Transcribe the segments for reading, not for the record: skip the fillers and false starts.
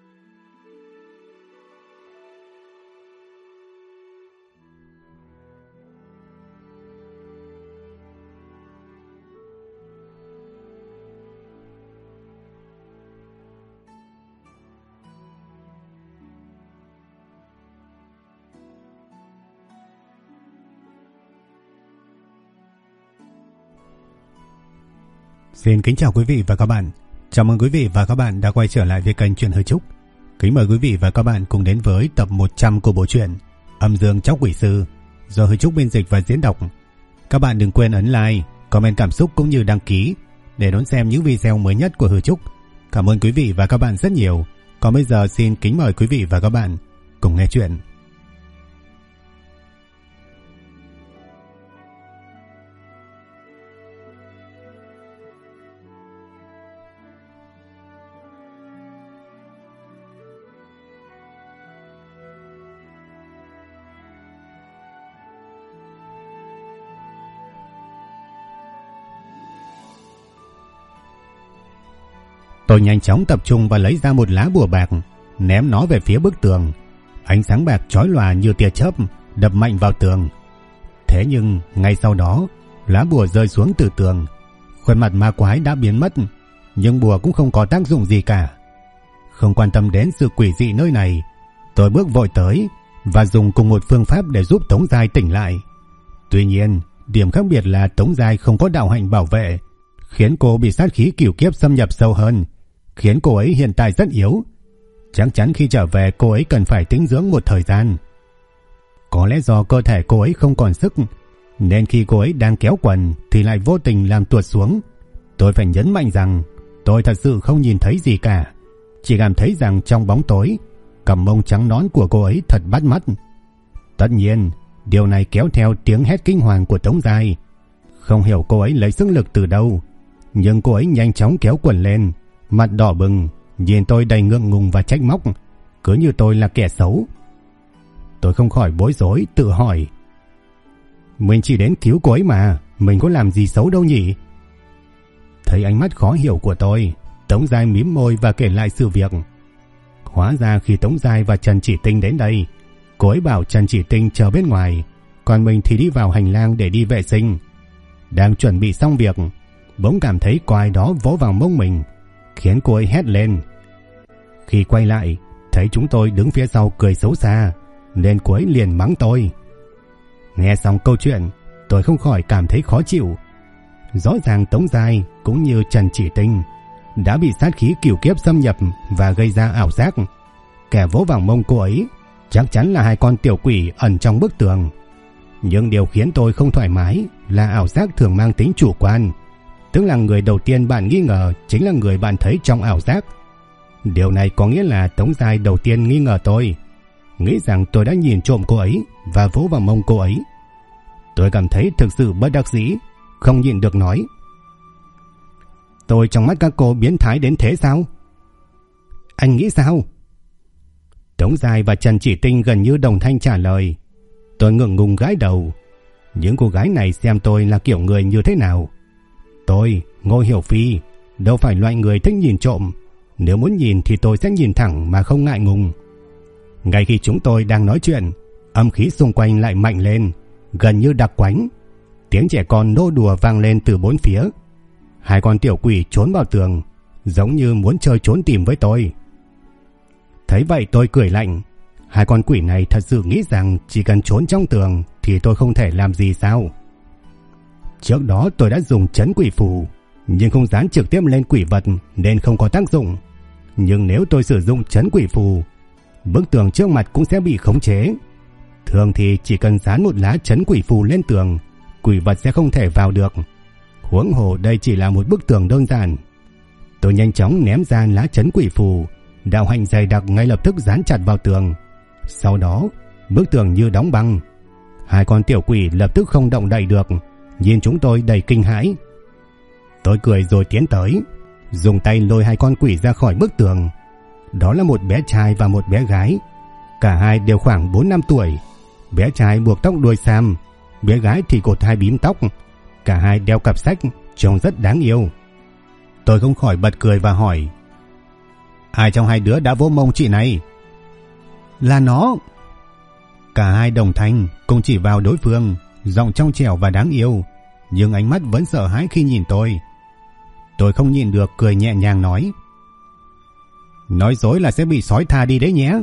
Xin kính chào quý vị và các bạn. Chào mừng quý vị và các bạn đã quay trở lại với kênh Truyện Hư Trúc. Kính mời quý vị và các bạn cùng đến với tập 100 của bộ truyện Âm Dương Tróc Quỷ Sư do Hư Trúc biên dịch và diễn đọc. Các bạn đừng quên ấn like, comment cảm xúc cũng như đăng ký để đón xem những video mới nhất của Hư Trúc. Cảm ơn quý vị và các bạn rất nhiều. Còn bây giờ xin kính mời quý vị và các bạn cùng nghe chuyện. Tôi nhanh chóng tập trung và lấy ra một lá bùa bạc, ném nó về phía bức tường. Ánh sáng bạc chói lòa như tia chớp đập mạnh vào tường. Thế nhưng ngay sau đó, lá bùa rơi xuống từ tường. Khuôn mặt ma quái đã biến mất, nhưng bùa cũng không có tác dụng gì cả. Không quan tâm đến sự quỷ dị nơi này, tôi bước vội tới và dùng cùng một phương pháp để giúp Tống Giai tỉnh lại. Tuy nhiên, điểm khác biệt là Tống Giai không có đạo hạnh bảo vệ, khiến cô bị sát khí cửu kiếp xâm nhập sâu hơn, khiến cô ấy hiện tại rất yếu. Chắc chắn khi trở về cô ấy cần phải tĩnh dưỡng một thời gian. Có lẽ do cơ thể cô ấy không còn sức, nên khi cô ấy đang kéo quần thì lại vô tình làm tuột xuống. Tôi phải nhấn mạnh rằng tôi thật sự không nhìn thấy gì cả, chỉ cảm thấy rằng trong bóng tối, cặp mông trắng nõn của cô ấy thật bắt mắt. Tất nhiên, điều này kéo theo tiếng hét kinh hoàng của Tống Giai. Không hiểu cô ấy lấy sức lực từ đâu, nhưng cô ấy nhanh chóng kéo quần lên, mặt đỏ bừng, nhìn tôi đầy ngượng ngùng và trách móc, cứ như tôi là kẻ xấu. Tôi không khỏi bối rối, tự hỏi, mình chỉ đến cứu cô ấy mà, mình có làm gì xấu đâu nhỉ? Thấy ánh mắt khó hiểu của tôi, Tống Giai mím môi và kể lại sự việc. Hóa ra khi Tống Giai và Trần Chỉ Tinh đến đây, cô ấy bảo Trần Chỉ Tinh chờ bên ngoài, còn mình thì đi vào hành lang để đi vệ sinh. Đang chuẩn bị xong việc, bỗng cảm thấy có ai đó vỗ vào mông mình, khiến cô ấy hét lên. Khi quay lại, thấy chúng tôi đứng phía sau cười xấu xa, nên cô ấy liền mắng tôi. Nghe xong câu chuyện, tôi không khỏi cảm thấy khó chịu. Rõ ràng Tống Giai cũng như Trần Chỉ Tinh đã bị sát khí cửu kiếp xâm nhập và gây ra ảo giác. Kẻ vỗ vào mông cô ấy chắc chắn là hai con tiểu quỷ ẩn trong bức tường. Nhưng điều khiến tôi không thoải mái là ảo giác thường mang tính chủ quan, tức là người đầu tiên bạn nghi ngờ chính là người bạn thấy trong ảo giác. Điều này có nghĩa là Tống Giai đầu tiên nghi ngờ tôi, nghĩ rằng tôi đã nhìn trộm cô ấy và vỗ vào mông cô ấy. Tôi cảm thấy thực sự bất đắc dĩ, không nhịn được nói, tôi trong mắt các cô biến thái đến thế sao? Anh nghĩ sao? Tống Giai và Trần Chỉ Tinh gần như đồng thanh trả lời. Tôi ngượng ngùng gãi đầu. Những cô gái này xem tôi là kiểu người như thế nào? Tôi, Ngô Hiểu Phi, đâu phải loại người thích nhìn trộm. Nếu muốn nhìn thì tôi sẽ nhìn thẳng mà không ngại ngùng. Ngay khi chúng tôi đang nói chuyện, âm khí xung quanh lại mạnh lên, gần như đặc quánh. Tiếng trẻ con nô đùa vang lên từ bốn phía. Hai con tiểu quỷ trốn vào tường, giống như muốn chơi trốn tìm với tôi. Thấy vậy tôi cười lạnh. Hai con quỷ này thật sự nghĩ rằng chỉ cần trốn trong tường thì tôi không thể làm gì sao? Trước đó tôi đã dùng trấn quỷ phù, nhưng không dán trực tiếp lên quỷ vật nên không có tác dụng. Nhưng nếu tôi sử dụng trấn quỷ phù, bức tường trước mặt cũng sẽ bị khống chế. Thường thì chỉ cần dán một lá trấn quỷ phù lên tường, quỷ vật sẽ không thể vào được. Huống hồ đây chỉ là một bức tường đơn giản. Tôi nhanh chóng ném ra lá trấn quỷ phù, đạo hạnh dày đặc ngay lập tức dán chặt vào tường. Sau đó, bức tường như đóng băng. Hai con tiểu quỷ lập tức không động đậy được, nhìn chúng tôi đầy kinh hãi. Tôi cười rồi tiến tới, dùng tay lôi hai con quỷ ra khỏi bức tường. Đó là một bé trai và một bé gái. Cả hai đều khoảng 4-5 tuổi. Bé trai buộc tóc đuôi sam, bé gái thì cột hai bím tóc. Cả hai đeo cặp sách, trông rất đáng yêu. Tôi không khỏi bật cười và hỏi, Ai trong hai đứa đã vỗ mông chị này? Là nó. Cả hai đồng thanh cùng chỉ vào đối phương, giọng trong trẻo và đáng yêu, nhưng ánh mắt vẫn sợ hãi khi nhìn tôi. Tôi không nhịn được cười nhẹ nhàng nói: nói dối là sẽ bị sói tha đi đấy nhé.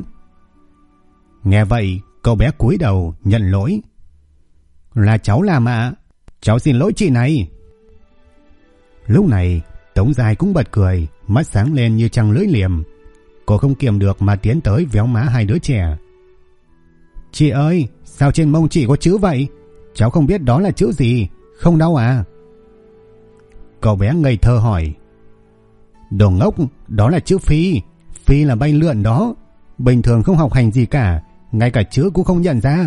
Nghe vậy, cậu bé cúi đầu nhận lỗi: là cháu làm ạ, cháu xin lỗi chị này. Lúc này Tống Giai cũng bật cười, mắt sáng lên như trăng lưỡi liềm. Cô không kiềm được mà tiến tới véo má hai đứa trẻ. Chị ơi, sao trên mông chị có chữ vậy? Cháu không biết đó là chữ gì, không đau à? Cậu bé ngây thơ hỏi. Đồ ngốc, đó là chữ phi. Phi là bay lượn đó. Bình thường không học hành gì cả, ngay cả chữ cũng không nhận ra.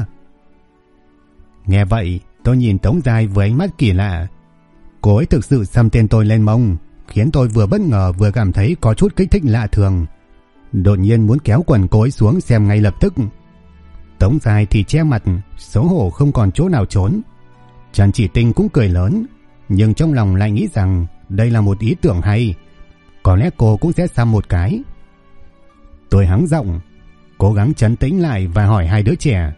Nghe vậy, tôi nhìn Tống Giai với ánh mắt kỳ lạ. Cô ấy thực sự xăm tên tôi lên mông, khiến tôi vừa bất ngờ vừa cảm thấy có chút kích thích lạ thường. Đột nhiên muốn kéo quần cô ấy xuống xem ngay lập tức. Tống Giai thì che mặt, xấu hổ không còn chỗ nào trốn. Trần Chỉ Tinh cũng cười lớn, nhưng trong lòng lại nghĩ rằng đây là một ý tưởng hay. Có lẽ cô cũng sẽ xăm một cái. Tôi hắng giọng, cố gắng trấn tĩnh lại và hỏi hai đứa trẻ: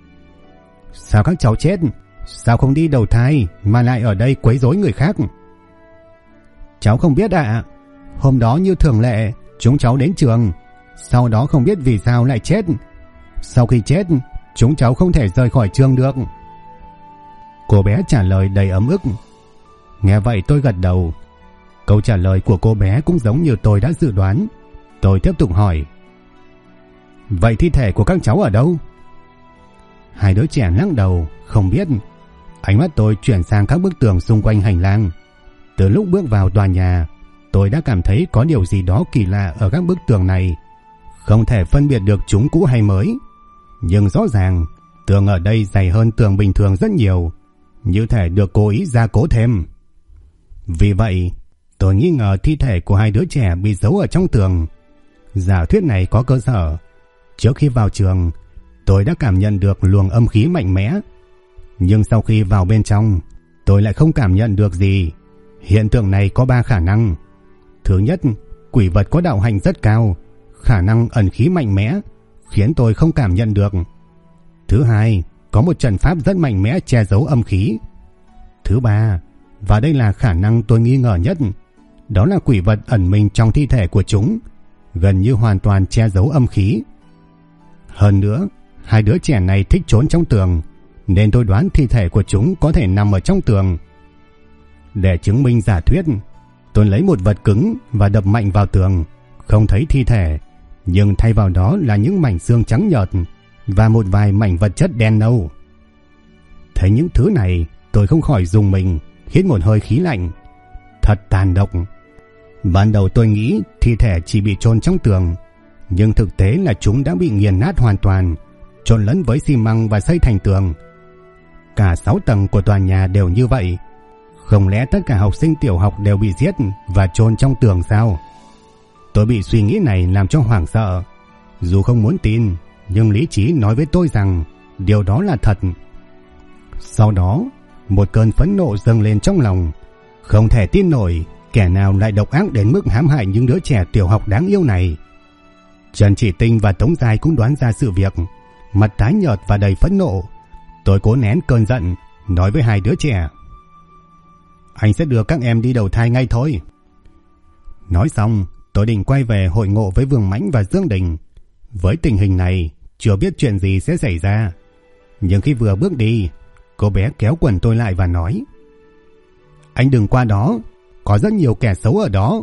sao các cháu chết? Sao không đi đầu thai mà lại ở đây quấy rối người khác? Cháu không biết ạ. Hôm đó như thường lệ, chúng cháu đến trường, sau đó không biết vì sao lại chết. Sau khi chết, chúng cháu không thể rời khỏi trường được. Cô bé trả lời đầy ấm ức. Nghe vậy tôi gật đầu. Câu trả lời của cô bé cũng giống như tôi đã dự đoán. Tôi tiếp tục hỏi: vậy thi thể của các cháu ở đâu? Hai đứa trẻ lắc đầu, không biết. Ánh mắt tôi chuyển sang các bức tường xung quanh hành lang. Từ lúc bước vào tòa nhà, tôi đã cảm thấy có điều gì đó kỳ lạ ở các bức tường này. Không thể phân biệt được chúng cũ hay mới, nhưng rõ ràng tường ở đây dày hơn tường bình thường rất nhiều, như thể được cố ý gia cố thêm. Vì vậy, tôi nghi ngờ thi thể của hai đứa trẻ bị giấu ở trong tường. Giả thuyết này có cơ sở. Trước khi vào trường, tôi đã cảm nhận được luồng âm khí mạnh mẽ, nhưng sau khi vào bên trong, tôi lại không cảm nhận được gì. Hiện tượng này có 3 khả năng. Thứ nhất, quỷ vật có đạo hạnh rất cao, khả năng ẩn khí mạnh mẽ, khiến tôi không cảm nhận được. Thứ hai, có một trận pháp rất mạnh mẽ che giấu âm khí. Thứ ba, và đây là khả năng tôi nghi ngờ nhất, đó là quỷ vật ẩn mình trong thi thể của chúng, gần như hoàn toàn che giấu âm khí. Hơn nữa, hai đứa trẻ này thích trốn trong tường, nên tôi đoán thi thể của chúng có thể nằm ở trong tường. Để chứng minh giả thuyết, tôi lấy một vật cứng và đập mạnh vào tường. Không thấy thi thể, nhưng thay vào đó là những mảnh xương trắng nhợt và một vài mảnh vật chất đen nâu. Thấy những thứ này, tôi không khỏi rùng mình, hít một hơi khí lạnh. Thật tàn độc. Ban đầu tôi nghĩ thi thể chỉ bị chôn trong tường, nhưng thực tế là chúng đã bị nghiền nát hoàn toàn, trộn lẫn với xi măng và xây thành tường. Cả 6 tầng của tòa nhà đều như vậy. Không lẽ tất cả học sinh tiểu học đều bị giết và chôn trong tường sao? Tôi bị suy nghĩ này làm cho hoảng sợ. Dù không muốn tin, nhưng lý trí nói với tôi rằng điều đó là thật. Sau đó, một cơn phẫn nộ dâng lên trong lòng. Không thể tin nổi kẻ nào lại độc ác đến mức hãm hại những đứa trẻ tiểu học đáng yêu này. Trần Chỉ Tinh và Tống Giai cũng đoán ra sự việc, mặt tái nhợt và đầy phẫn nộ. Tôi cố nén cơn giận, nói với hai đứa trẻ: anh sẽ đưa các em đi đầu thai ngay thôi. Nói xong, tôi định quay về hội ngộ với Vương Mãnh và Dương Đình. Với tình hình này, chưa biết chuyện gì sẽ xảy ra. Nhưng khi vừa bước đi, cô bé kéo quần tôi lại và nói: anh đừng qua đó, có rất nhiều kẻ xấu ở đó.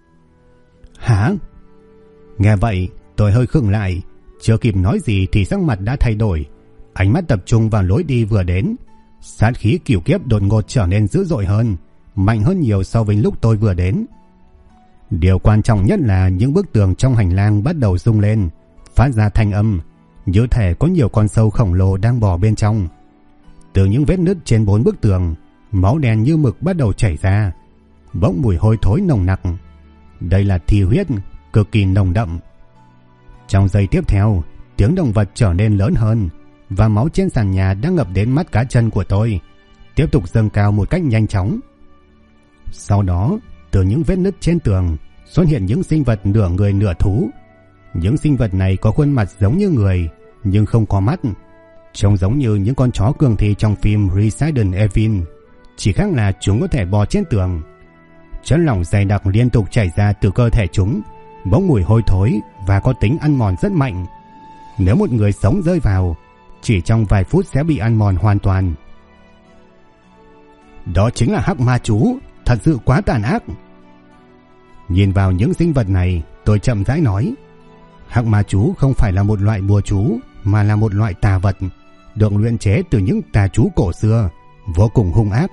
Hả? Nghe vậy, tôi hơi khựng lại. Chưa kịp nói gì thì sắc mặt đã thay đổi. Ánh mắt tập trung vào lối đi vừa đến. Sát khí cửu kiếp đột ngột trở nên dữ dội hơn, mạnh hơn nhiều so với lúc tôi vừa đến. Điều quan trọng nhất là những bức tường trong hành lang bắt đầu rung lên, phát ra thanh âm, như thể có nhiều con sâu khổng lồ đang bò bên trong. Từ những vết nứt trên 4 bức tường, máu đen như mực bắt đầu chảy ra, bốc mùi hôi thối nồng nặc. Đây là thi huyết, cực kỳ nồng đậm. Trong giây tiếp theo, tiếng động vật trở nên lớn hơn, và máu trên sàn nhà đã ngập đến mắt cá chân của tôi, tiếp tục dâng cao một cách nhanh chóng. Sau đó, từ những vết nứt trên tường xuất hiện những sinh vật nửa người nửa thú. Những sinh vật này có khuôn mặt giống như người nhưng không có mắt, trông giống như những con chó cường thi trong phim Resident Evil, chỉ khác là chúng có thể bò trên tường. Chất lỏng dày đặc liên tục chảy ra từ cơ thể chúng, bốc mùi hôi thối và có tính ăn mòn rất mạnh. Nếu một người sống rơi vào, chỉ trong vài phút sẽ bị ăn mòn hoàn toàn. Đó chính là hắc ma chú, thật sự quá tàn ác. Nhìn vào những sinh vật này, tôi chậm rãi nói, hắc ma chú không phải là một loại bùa chú, mà là một loại tà vật, được luyện chế từ những tà chú cổ xưa, vô cùng hung ác.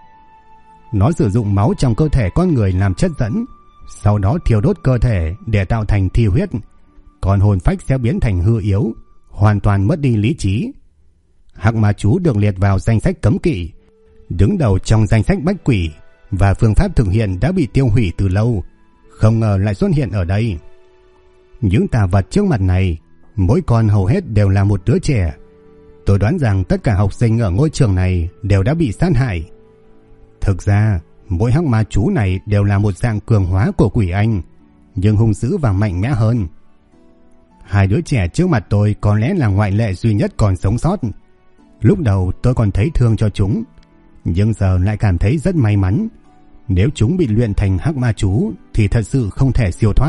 Nó sử dụng máu trong cơ thể con người làm chất dẫn, sau đó thiêu đốt cơ thể để tạo thành thi huyết, còn hồn phách sẽ biến thành hư yếu, hoàn toàn mất đi lý trí. Hắc ma chú được liệt vào danh sách cấm kỵ, đứng đầu trong danh sách bách quỷ, và phương pháp thực hiện đã bị tiêu hủy từ lâu, không ngờ lại xuất hiện ở đây. Những tà vật trước mặt này, mỗi con hầu hết đều là một đứa trẻ. Tôi đoán rằng tất cả học sinh ở ngôi trường này đều đã bị sát hại. Thực ra, mỗi hắc ma chú này đều là một dạng cường hóa của quỷ anh, nhưng hung dữ và mạnh mẽ hơn. Hai đứa trẻ trước mặt tôi có lẽ là ngoại lệ duy nhất còn sống sót. Lúc đầu tôi còn thấy thương cho chúng, nhưng giờ lại cảm thấy rất may mắn. Nếu chúng bị luyện thành hắc ma chú thì thật sự không thể siêu thoát.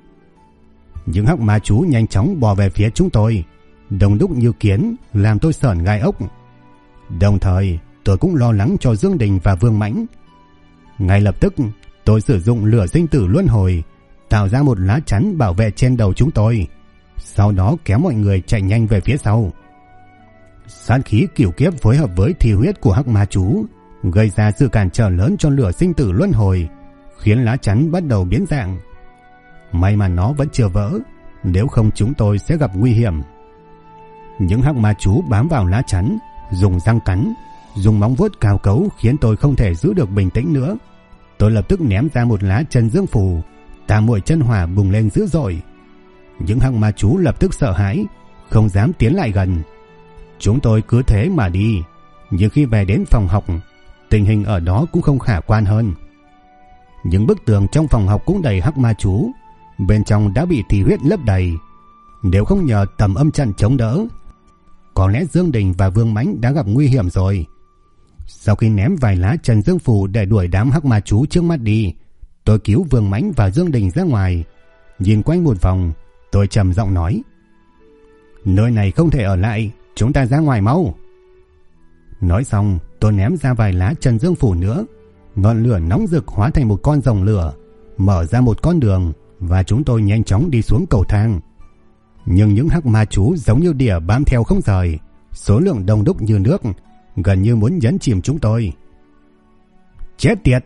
Những hắc ma chú nhanh chóng bò về phía chúng tôi, đông đúc như kiến, làm tôi sởn gai ốc. Đồng thời tôi cũng lo lắng cho Dương Đình và Vương Mãnh. Ngay lập tức tôi sử dụng lửa sinh tử luân hồi, tạo ra một lá chắn bảo vệ trên đầu chúng tôi, sau đó kéo mọi người chạy nhanh về phía sau. Sát khí cửu kiếp phối hợp với thi huyết của hắc ma chú gây ra sự cản trở lớn cho lửa sinh tử luân hồi, khiến lá chắn bắt đầu biến dạng. May mà nó vẫn chưa vỡ, nếu không chúng tôi sẽ gặp nguy hiểm. Những hắc ma chú bám vào lá chắn, dùng răng cắn, dùng móng vuốt cào cấu, khiến tôi không thể giữ được bình tĩnh nữa. Tôi lập tức ném ra một lá chân dương phù, tam muội chân hỏa bùng lên dữ dội. Những hắc ma chú lập tức sợ hãi, không dám tiến lại gần. Chúng tôi cứ thế mà đi, nhưng khi về đến phòng học, tình hình ở đó cũng không khả quan hơn. Những bức tường trong phòng học cũng đầy hắc ma chú, bên trong đã bị thi huyết lấp đầy. Nếu không nhờ tầm âm trận chống đỡ, có lẽ Dương Đình và Vương Mãnh đã gặp nguy hiểm rồi. Sau khi ném vài lá trần dương phù để đuổi đám hắc ma chú trước mắt đi, tôi cứu Vương Mãnh và Dương Đình ra ngoài. Nhìn quanh một vòng, tôi trầm giọng nói, nơi này không thể ở lại, chúng ta ra ngoài mau. Nói xong tôi ném ra vài lá trần dương phù nữa. Ngọn lửa nóng rực hóa thành một con rồng lửa, mở ra một con đường, và chúng tôi nhanh chóng đi xuống cầu thang. Nhưng những hắc ma chú giống như đỉa bám theo không rời, số lượng đông đúc như nước, gần như muốn nhấn chìm chúng tôi. Chết tiệt!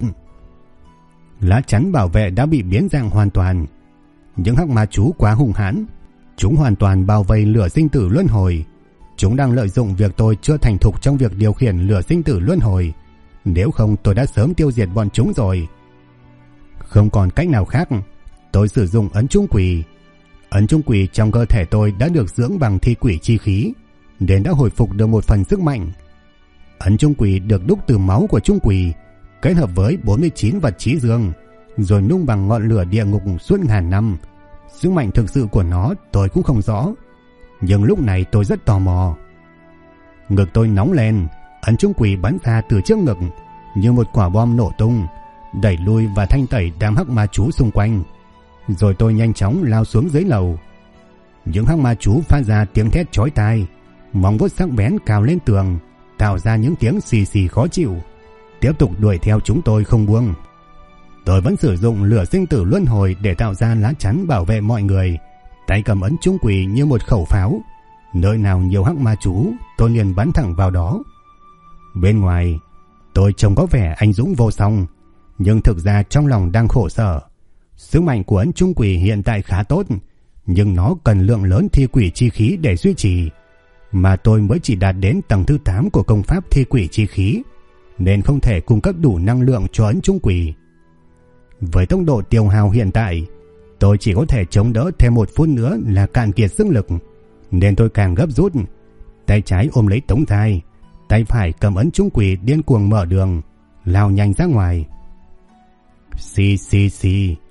Lá chắn bảo vệ đã bị biến dạng hoàn toàn. Những hắc ma chú quá hung hãn, chúng hoàn toàn bao vây lửa sinh tử luân hồi. Chúng đang lợi dụng việc tôi chưa thành thục trong việc điều khiển lửa sinh tử luân hồi, nếu không tôi đã sớm tiêu diệt bọn chúng rồi. Không còn cách nào khác, tôi sử dụng ấn trung quỷ. Ấn trung quỷ trong cơ thể tôi đã được dưỡng bằng thi quỷ chi khí, nên đã hồi phục được một phần sức mạnh. Ấn trung quỷ được đúc từ máu của trung quỷ, kết hợp với 49 vật chí dương, rồi nung bằng ngọn lửa địa ngục suốt ngàn năm. Sức mạnh thực sự của nó tôi cũng không rõ, nhưng lúc này tôi rất tò mò. Ngực tôi nóng lên, ấn trung quỷ bắn ra từ trước ngực như một quả bom nổ tung, đẩy lui và thanh tẩy đám hắc ma chú xung quanh. Rồi tôi nhanh chóng lao xuống dưới lầu. Những hắc ma chú phát ra tiếng thét chói tai, móng vuốt sắc bén cào lên tường, tạo ra những tiếng xì xì khó chịu, tiếp tục đuổi theo chúng tôi không buông. Tôi vẫn sử dụng lửa sinh tử luân hồi để tạo ra lá chắn bảo vệ mọi người, tay cầm ấn trung quỷ như một khẩu pháo. Nơi nào nhiều hắc ma chú, tôi liền bắn thẳng vào đó. Bên ngoài, tôi trông có vẻ anh dũng vô song, nhưng thực ra trong lòng đang khổ sở. Sức mạnh của ấn trung quỷ hiện tại khá tốt, nhưng nó cần lượng lớn thi quỷ chi khí để duy trì, mà tôi mới chỉ đạt đến tầng thứ 8 của công pháp thi quỷ chi khí, nên không thể cung cấp đủ năng lượng cho ấn trung quỷ. Với tốc độ tiêu hao hiện tại, tôi chỉ có thể chống đỡ thêm 1 phút nữa là cạn kiệt sức lực, nên tôi càng gấp rút. Tay trái ôm lấy tống thai, tay phải cầm ấn trung quỷ điên cuồng mở đường, lao nhanh ra ngoài. Xì xì xì,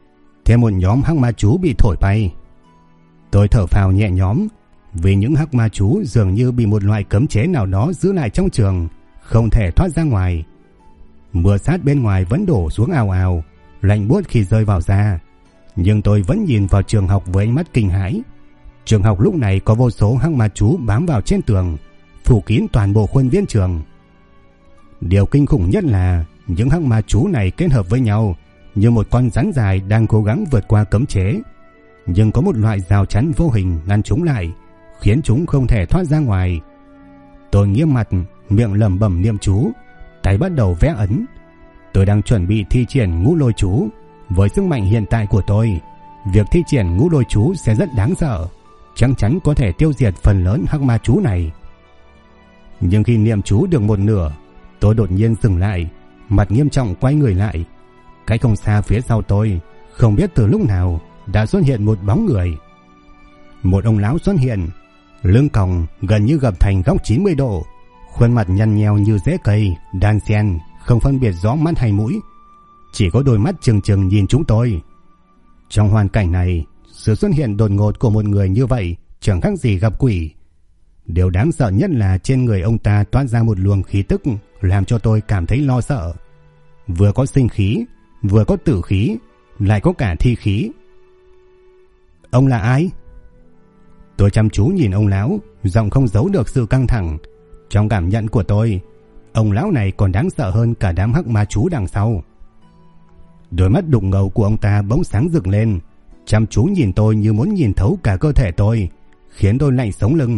thêm một nhóm hắc ma chú bị thổi bay. Tôi thở phào nhẹ nhõm, vì những hắc ma chú dường như bị một loại cấm chế nào đó giữ lại trong trường, không thể thoát ra ngoài. Mưa sát bên ngoài vẫn đổ xuống ào ào, lạnh buốt khi rơi vào da, nhưng tôi vẫn nhìn vào trường học với ánh mắt kinh hãi. Trường học lúc này có vô số hắc ma chú bám vào trên tường, phủ kín toàn bộ khuôn viên trường. Điều kinh khủng nhất là những hắc ma chú này kết hợp với nhau như một con rắn dài đang cố gắng vượt qua cấm chế, nhưng có một loại rào chắn vô hình ngăn chúng lại, khiến chúng không thể thoát ra ngoài. Tôi nghiêm mặt, miệng lẩm bẩm niệm chú, tay bắt đầu vẽ ấn. Tôi đang chuẩn bị thi triển ngũ lôi chú. Với sức mạnh hiện tại của tôi, việc thi triển ngũ lôi chú sẽ rất đáng sợ, chắc chắn có thể tiêu diệt phần lớn hắc ma chú này. Nhưng khi niệm chú được một nửa, tôi đột nhiên dừng lại, mặt nghiêm trọng quay người lại. Cách không xa phía sau tôi, không biết từ lúc nào đã xuất hiện một bóng người. Một ông lão xuất hiện, lưng còng gần như gập thành góc 90 độ, khuôn mặt nhăn nheo như rễ cây, đan xen, không phân biệt rõ mắt hay mũi, chỉ có đôi mắt trừng trừng nhìn chúng tôi. Trong hoàn cảnh này, sự xuất hiện đột ngột của một người như vậy chẳng khác gì gặp quỷ. Điều đáng sợ nhất là trên người ông ta toát ra một luồng khí tức làm cho tôi cảm thấy lo sợ. Vừa có sinh khí, vừa có tử khí, lại có cả thi khí. Ông là ai? Tôi chăm chú nhìn ông lão, giọng không giấu được sự căng thẳng. Trong cảm nhận của tôi, ông lão này còn đáng sợ hơn cả đám hắc ma chú đằng sau. Đôi mắt đục ngầu của ông ta bỗng sáng rực lên, chăm chú nhìn tôi như muốn nhìn thấu cả cơ thể tôi, khiến tôi lạnh sống lưng.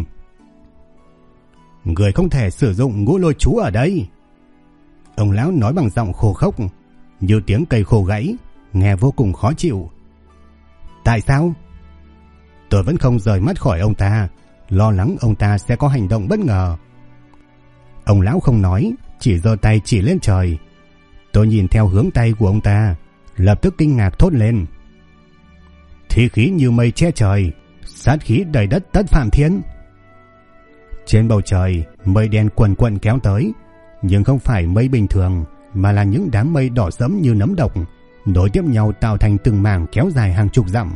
Người không thể sử dụng ngũ lôi chú ở đây. Ông lão nói bằng giọng khô khốc, như tiếng cây khô gãy, nghe vô cùng khó chịu. Tại sao? Tôi vẫn không rời mắt khỏi ông ta, lo lắng ông ta sẽ có hành động bất ngờ. Ông lão không nói, chỉ giơ tay chỉ lên trời. Tôi nhìn theo hướng tay của ông ta, lập tức kinh ngạc thốt lên. Thi khí như mây che trời, sát khí đầy đất tất phạm thiên. Trên bầu trời, mây đen quần quần kéo tới, nhưng không phải mây bình thường, mà là những đám mây đỏ sẫm như nấm độc, nối tiếp nhau tạo thành từng mảng kéo dài hàng chục dặm.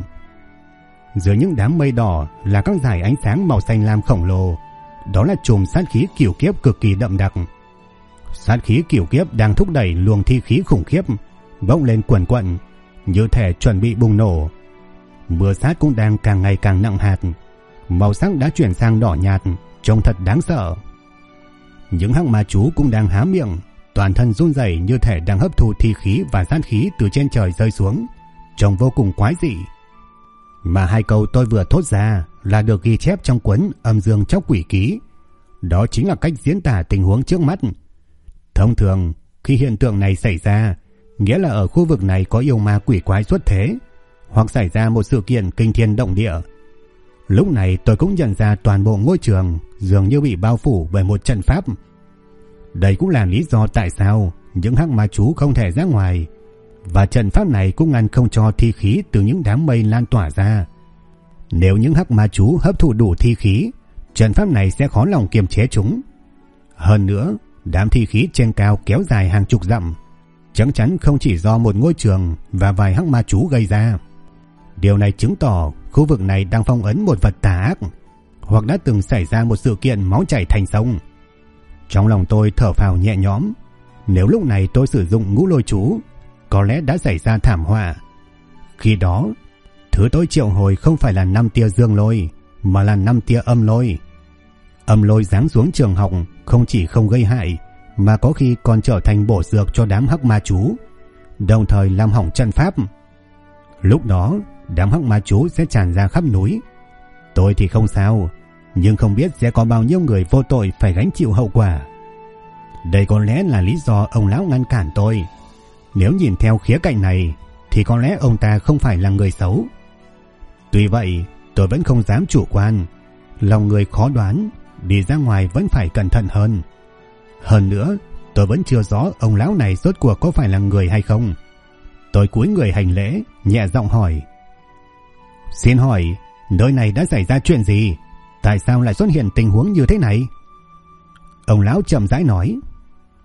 Dưới những đám mây đỏ là các dải ánh sáng màu xanh lam khổng lồ, đó là chùm sát khí cửu kiếp cực kỳ đậm đặc. Sát khí cửu kiếp đang thúc đẩy luồng thi khí khủng khiếp bốc lên quần quận, như thể chuẩn bị bùng nổ. Mưa sát cũng đang càng ngày càng nặng hạt, màu sắc đã chuyển sang đỏ nhạt, trông thật đáng sợ. Những hắc ma chú cũng đang há miệng, toàn thân run rẩy như thể đang hấp thu thi khí và sát khí từ trên trời rơi xuống, trông vô cùng quái dị. Mà hai câu tôi vừa thốt ra là được ghi chép trong cuốn Âm Dương Chóc Quỷ Ký. Đó chính là cách diễn tả tình huống trước mắt. Thông thường, khi hiện tượng này xảy ra, nghĩa là ở khu vực này có yêu ma quỷ quái xuất thế, hoặc xảy ra một sự kiện kinh thiên động địa. Lúc này tôi cũng nhận ra toàn bộ ngôi trường dường như bị bao phủ bởi một trận pháp. Đây cũng là lý do tại sao những hắc ma chú không thể ra ngoài, và trận pháp này cũng ngăn không cho thi khí từ những đám mây lan tỏa ra. Nếu những hắc ma chú hấp thụ đủ thi khí, trận pháp này sẽ khó lòng kiềm chế chúng. Hơn nữa, đám thi khí trên cao kéo dài hàng chục dặm, chắc chắn không chỉ do một ngôi trường và vài hắc ma chú gây ra. Điều này chứng tỏ khu vực này đang phong ấn một vật tà ác, hoặc đã từng xảy ra một sự kiện máu chảy thành sông. Trong lòng tôi thở phào nhẹ nhõm. Nếu lúc này tôi sử dụng ngũ lôi chú, có lẽ đã xảy ra thảm họa. Khi đó, thứ tôi triệu hồi không phải là 5 tia dương lôi, mà là 5 tia âm lôi. Âm lôi giáng xuống trường học không chỉ không gây hại, mà có khi còn trở thành bổ dược cho đám hắc ma chú, đồng thời làm hỏng trận pháp. Lúc đó, đám hắc ma chú sẽ tràn ra khắp núi. Tôi thì không sao, nhưng không biết sẽ có bao nhiêu người vô tội phải gánh chịu hậu quả. Đây có lẽ là lý do ông lão ngăn cản tôi. Nếu nhìn theo khía cạnh này, thì có lẽ ông ta không phải là người xấu. Tuy vậy, tôi vẫn không dám chủ quan. Lòng người khó đoán, đi ra ngoài vẫn phải cẩn thận hơn. Hơn nữa, tôi vẫn chưa rõ ông lão này rốt cuộc có phải là người hay không. Tôi cúi người hành lễ, nhẹ giọng hỏi. Xin hỏi, nơi này đã xảy ra chuyện gì? Tại sao lại xuất hiện tình huống như thế này? Ông lão chậm rãi nói.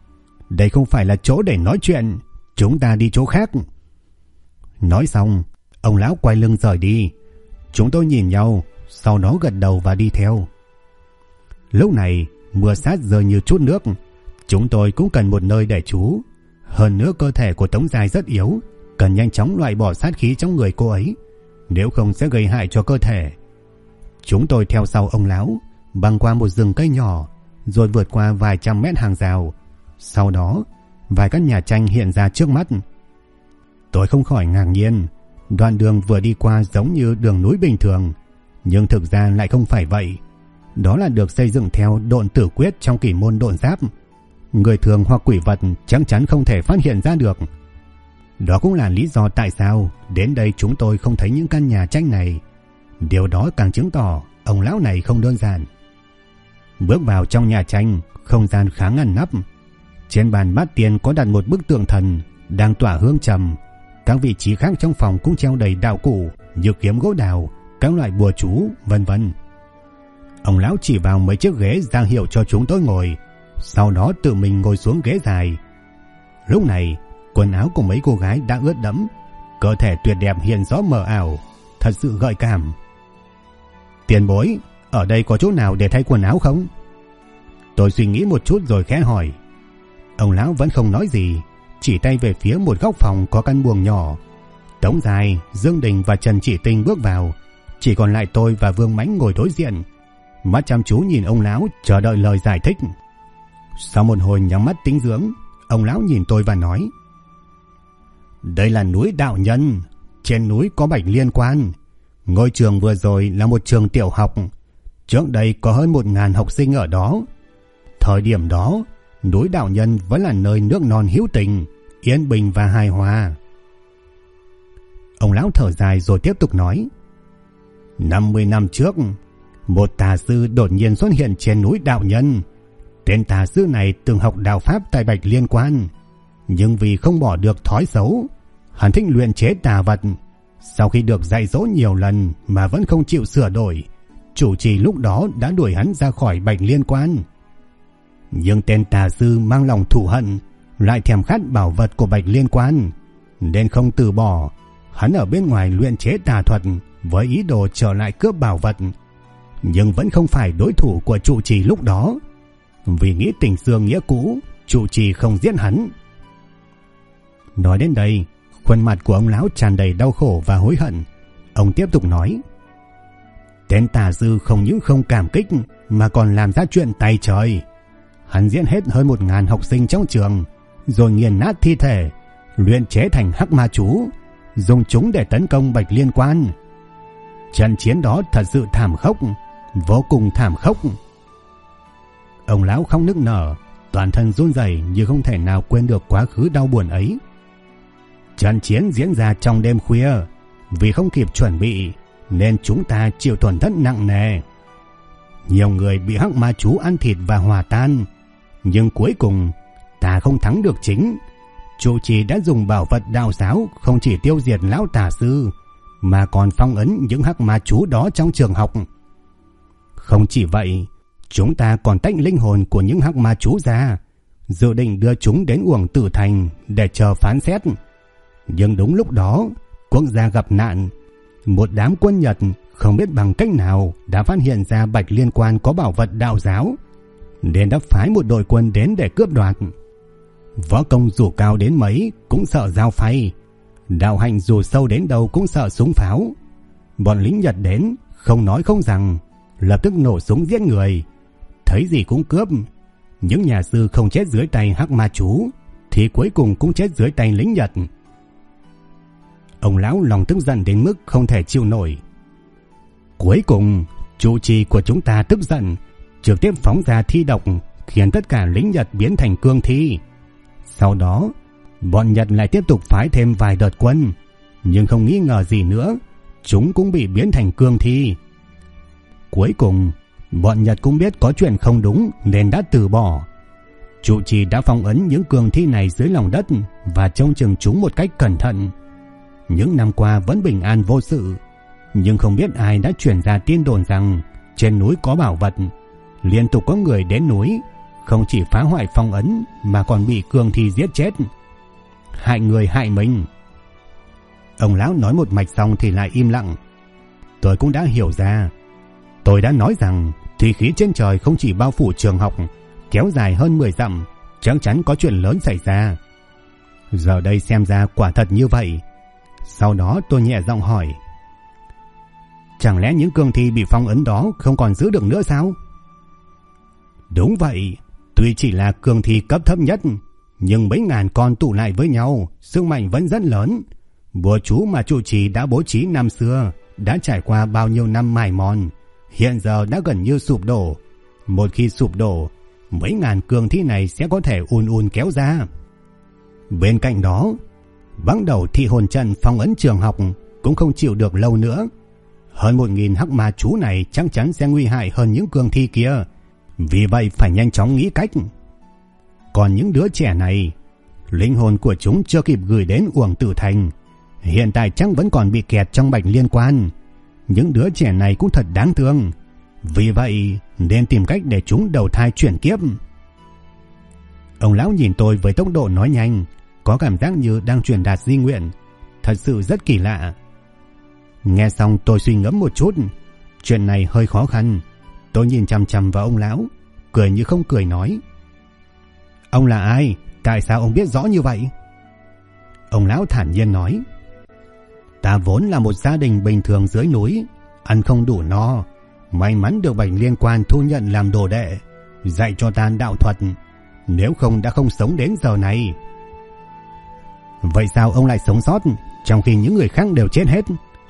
Đây không phải là chỗ để nói chuyện, chúng ta đi chỗ khác. Nói xong, Ông lão quay lưng rời đi. Chúng tôi nhìn nhau, sau đó gật đầu và đi theo. Lúc này mưa sát rơi như chút nước. Chúng tôi cũng cần một nơi để trú. Hơn nữa cơ thể của Tống Giai rất yếu, cần nhanh chóng loại bỏ sát khí trong người cô ấy, nếu không sẽ gây hại cho cơ thể. Chúng tôi theo sau ông lão, băng qua một rừng cây nhỏ, rồi vượt qua vài trăm mét hàng rào. Sau đó, vài căn nhà tranh hiện ra trước mắt. Tôi không khỏi ngạc nhiên. Đoạn đường vừa đi qua giống như đường núi bình thường, nhưng thực ra lại không phải vậy. Đó là được xây dựng theo độn tử quyết trong kỷ môn độn giáp. Người thường hoặc quỷ vật chắc chắn không thể phát hiện ra được. Đó cũng là lý do tại sao đến đây chúng tôi không thấy những căn nhà tranh này. Điều đó càng chứng tỏ ông lão này không đơn giản. Bước vào trong nhà tranh, không gian khá ngăn nắp. Trên bàn bát tiên có đặt một bức tượng thần đang tỏa hương trầm. Các vị trí khác trong phòng cũng treo đầy đạo cụ như kiếm gỗ đào, các loại bùa chú, vân vân. Ông lão chỉ vào mấy chiếc ghế ra hiệu cho chúng tôi ngồi, sau đó tự mình ngồi xuống ghế dài. Lúc này, quần áo của mấy cô gái đã ướt đẫm, cơ thể tuyệt đẹp hiện rõ mờ ảo, thật sự gợi cảm. Tiền bối, ở đây có chỗ nào để thay quần áo không? Tôi suy nghĩ một chút rồi khẽ hỏi. Ông lão vẫn không nói gì, chỉ tay về phía một góc phòng có căn buồng nhỏ. Tống Giai, Dương Đình và Trần Chỉ Tinh bước vào, chỉ còn lại tôi và Vương Mãnh ngồi đối diện, mắt chăm chú nhìn ông lão chờ đợi lời giải thích. Sau một hồi nhắm mắt tĩnh dưỡng, ông lão nhìn tôi và nói: Đây là núi Đạo Nhân, trên núi có Bạch Liên Quan. Ngôi trường vừa rồi là một trường tiểu học, trước đây có hơn 1000 học sinh ở đó. Thời điểm đó, núi Đạo Nhân vẫn là nơi nước non hữu tình, yên bình và hài hòa. Ông lão thở dài rồi tiếp tục nói: 50 năm trước, một tà sư đột nhiên xuất hiện trên núi Đạo Nhân. Tên tà sư này từng học đạo pháp tại Bạch Liên Quan, nhưng vì không bỏ được thói xấu, hắn thích luyện chế tà vật. Sau khi được dạy dỗ nhiều lần mà vẫn không chịu sửa đổi, chủ trì lúc đó đã đuổi hắn ra khỏi Bạch Liên Quan. Nhưng tên tà sư mang lòng thù hận, lại thèm khát bảo vật của Bạch Liên Quan, nên không từ bỏ. Hắn ở bên ngoài luyện chế tà thuật với ý đồ trở lại cướp bảo vật, nhưng vẫn không phải đối thủ của trụ trì lúc đó. Vì nghĩ tình xưa nghĩa cũ, trụ trì không giết hắn. Nói đến đây, khuôn mặt của ông lão tràn đầy đau khổ và hối hận. Ông tiếp tục nói: Tên tà sư không những không cảm kích mà còn làm ra chuyện tay trời. Hắn giết hết hơn 1000 học sinh trong trường, rồi nghiền nát thi thể, luyện chế thành hắc ma chú, dùng chúng để tấn công Bạch Liên Quan. Trận chiến đó thật sự thảm khốc, vô cùng thảm khốc. Ông lão không nức nở, toàn thân run rẩy như không thể nào quên được quá khứ đau buồn ấy. Trận chiến diễn ra trong đêm khuya, vì không kịp chuẩn bị nên chúng ta chịu tổn thất nặng nề. Nhiều người bị hắc ma chú ăn thịt và hòa tan, nhưng cuối cùng ta không thắng được chính. Trụ trì đã dùng bảo vật đạo giáo không chỉ tiêu diệt lão tà sư, mà còn phong ấn những hắc ma chú đó trong trường học. Không chỉ vậy, chúng ta còn tách linh hồn của những hắc ma chú ra, dự định đưa chúng đến Uổng Tử Thành để chờ phán xét. Nhưng đúng lúc đó, quốc gia gặp nạn. Một đám quân Nhật không biết bằng cách nào đã phát hiện ra Bạch Liên Quan có bảo vật đạo giáo, nên đã phái một đội quân đến để cướp đoạt. Võ công dù cao đến mấy cũng sợ dao phay, đạo hạnh dù sâu đến đâu cũng sợ súng pháo. Bọn lính Nhật đến, không nói không rằng, lập tức nổ súng giết người, thấy gì cũng cướp. Những nhà sư không chết dưới tay hắc ma chú thì cuối cùng cũng chết dưới tay lính Nhật. Ông lão lòng tức giận đến mức không thể chịu nổi. Cuối cùng, trụ trì của chúng ta tức giận, trực tiếp phóng ra thi độc, khiến tất cả lính Nhật biến thành cương thi. Sau đó, bọn Nhật lại tiếp tục phái thêm vài đợt quân, nhưng không nghi ngờ gì nữa, chúng cũng bị biến thành cương thi. Cuối cùng, bọn Nhật cũng biết có chuyện không đúng nên đã từ bỏ. Trụ trì đã phong ấn những cương thi này dưới lòng đất và trông chừng chúng một cách cẩn thận. Những năm qua vẫn bình an vô sự, nhưng không biết ai đã truyền ra tin đồn rằng trên núi có bảo vật. Liên tục có người đến núi, không chỉ phá hoại phong ấn mà còn bị cương thi giết chết. Hại người hại mình. Ông lão nói một mạch xong thì lại im lặng. Tôi cũng đã hiểu ra. Tôi đã nói rằng thủy khí trên trời không chỉ bao phủ trường học, kéo dài hơn 10 dặm, chắc chắn có chuyện lớn xảy ra. Giờ đây xem ra quả thật như vậy. Sau đó tôi nhẹ giọng hỏi: chẳng lẽ những cương thi bị phong ấn đó không còn giữ được nữa sao? Đúng vậy, tuy chỉ là cương thi cấp thấp nhất, nhưng mấy ngàn con tụ lại với nhau, sức mạnh vẫn rất lớn. Bùa chú mà trụ trì đã bố trí năm xưa đã trải qua bao nhiêu năm mài mòn, hiện giờ đã gần như sụp đổ. Một khi sụp đổ, mấy ngàn cương thi này sẽ có thể ùn kéo ra. Bên cạnh đó, ban đầu thị hồn trận phong ấn trường học cũng không chịu được lâu nữa. Hơn 1000 hắc ma chú này chắc chắn sẽ nguy hại hơn những cương thi kia, vì vậy phải nhanh chóng nghĩ cách. Còn những đứa trẻ này, linh hồn của chúng chưa kịp gửi đến Uổng Tử Thành, hiện tại chắc vẫn còn bị kẹt trong Bạch Liên Quan. Những đứa trẻ này cũng thật đáng thương, vì vậy nên tìm cách để chúng đầu thai chuyển kiếp. Ông lão nhìn tôi với tốc độ nói nhanh, có cảm giác như đang truyền đạt di nguyện, thật sự rất kỳ lạ. Nghe xong tôi suy ngẫm một chút, chuyện này hơi khó khăn. Tôi nhìn chằm chằm vào ông lão, cười như không cười nói: ông là ai? Tại sao ông biết rõ như vậy? Ông lão thản nhiên nói: ta vốn là một gia đình bình thường dưới núi, ăn không đủ no, may mắn được Bạch Liên Quan thu nhận làm đồ đệ, dạy cho ta đạo thuật, nếu không đã không sống đến giờ này. Vậy sao ông lại sống sót trong khi những người khác đều chết hết?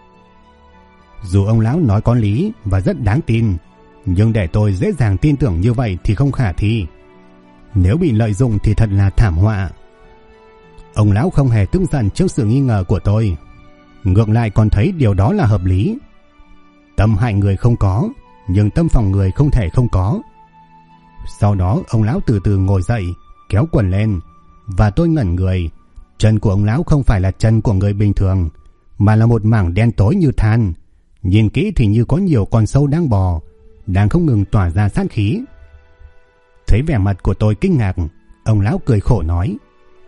Dù ông lão nói có lý và rất đáng tin, nhưng để tôi dễ dàng tin tưởng như vậy thì không khả thi. Nếu bị lợi dụng thì thật là thảm họa. Ông lão không hề tức giận trước sự nghi ngờ của tôi, ngược lại còn thấy điều đó là hợp lý. Tâm hại người không có, nhưng tâm phòng người không thể không có. Sau đó ông lão từ từ ngồi dậy, kéo quần lên, và tôi ngẩn người. Chân của ông lão không phải là chân của người bình thường, mà là một mảng đen tối như than. Nhìn kỹ thì như có nhiều con sâu đang bò, đang không ngừng tỏa ra sát khí. Thấy vẻ mặt của tôi kinh ngạc, ông lão cười khổ nói: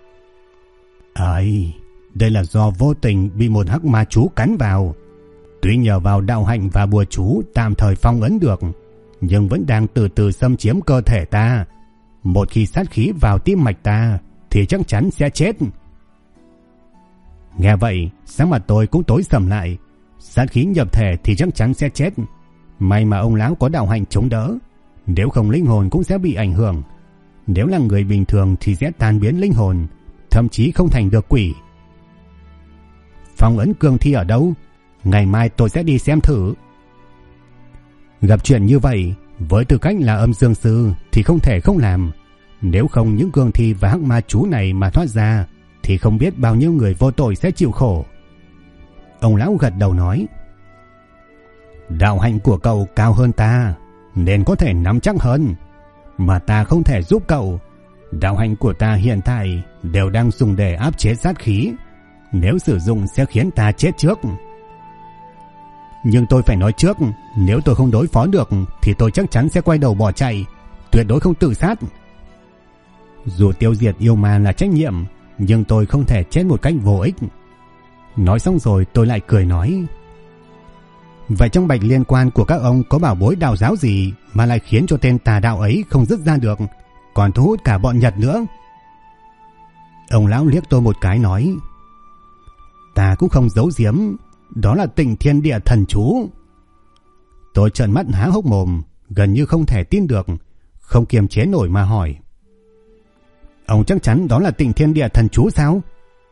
ấy, đây là do vô tình bị một hắc ma chú cắn vào. Tuy nhờ vào đạo hạnh và bùa chú tạm thời phong ấn được, nhưng vẫn đang từ từ xâm chiếm cơ thể ta. Một khi sát khí vào tim mạch ta thì chắc chắn sẽ chết. Nghe vậy, sắc mặt tôi cũng tối sầm lại. Sát khí nhập thể thì chắc chắn sẽ chết. May mà ông lão có đạo hạnh chống đỡ, nếu không linh hồn cũng sẽ bị ảnh hưởng. Nếu là người bình thường thì sẽ tan biến linh hồn, thậm chí không thành được quỷ. Phong ấn cương thi ở đâu? Ngày mai tôi sẽ đi xem thử. Gặp chuyện như vậy, với tư cách là âm dương sư thì không thể không làm. Nếu không những cương thi và hắc ma chú này mà thoát ra thì không biết bao nhiêu người vô tội sẽ chịu khổ. Ông lão gật đầu nói: đạo hạnh của cậu cao hơn ta, nên có thể nắm chắc hơn, mà ta không thể giúp cậu. Đạo hạnh của ta hiện tại đều đang dùng để áp chế sát khí, nếu sử dụng sẽ khiến ta chết trước. Nhưng tôi phải nói trước, nếu tôi không đối phó được thì tôi chắc chắn sẽ quay đầu bỏ chạy, tuyệt đối không tự sát. Dù tiêu diệt yêu ma là trách nhiệm, nhưng tôi không thể chết một cách vô ích. Nói xong rồi tôi lại cười nói: vậy trong Bạch Liên Quan của các ông có bảo bối đạo giáo gì mà lại khiến cho tên tà đạo ấy không dứt ra được, còn thu hút cả bọn Nhật nữa? Ông lão liếc tôi một cái nói: ta cũng không giấu giếm, đó là Tịnh Thiên Địa Thần Chú. Tôi trợn mắt há hốc mồm, gần như không thể tin được, không kiềm chế nổi mà hỏi: ông chắc chắn đó là Tịnh Thiên Địa Thần Chú sao?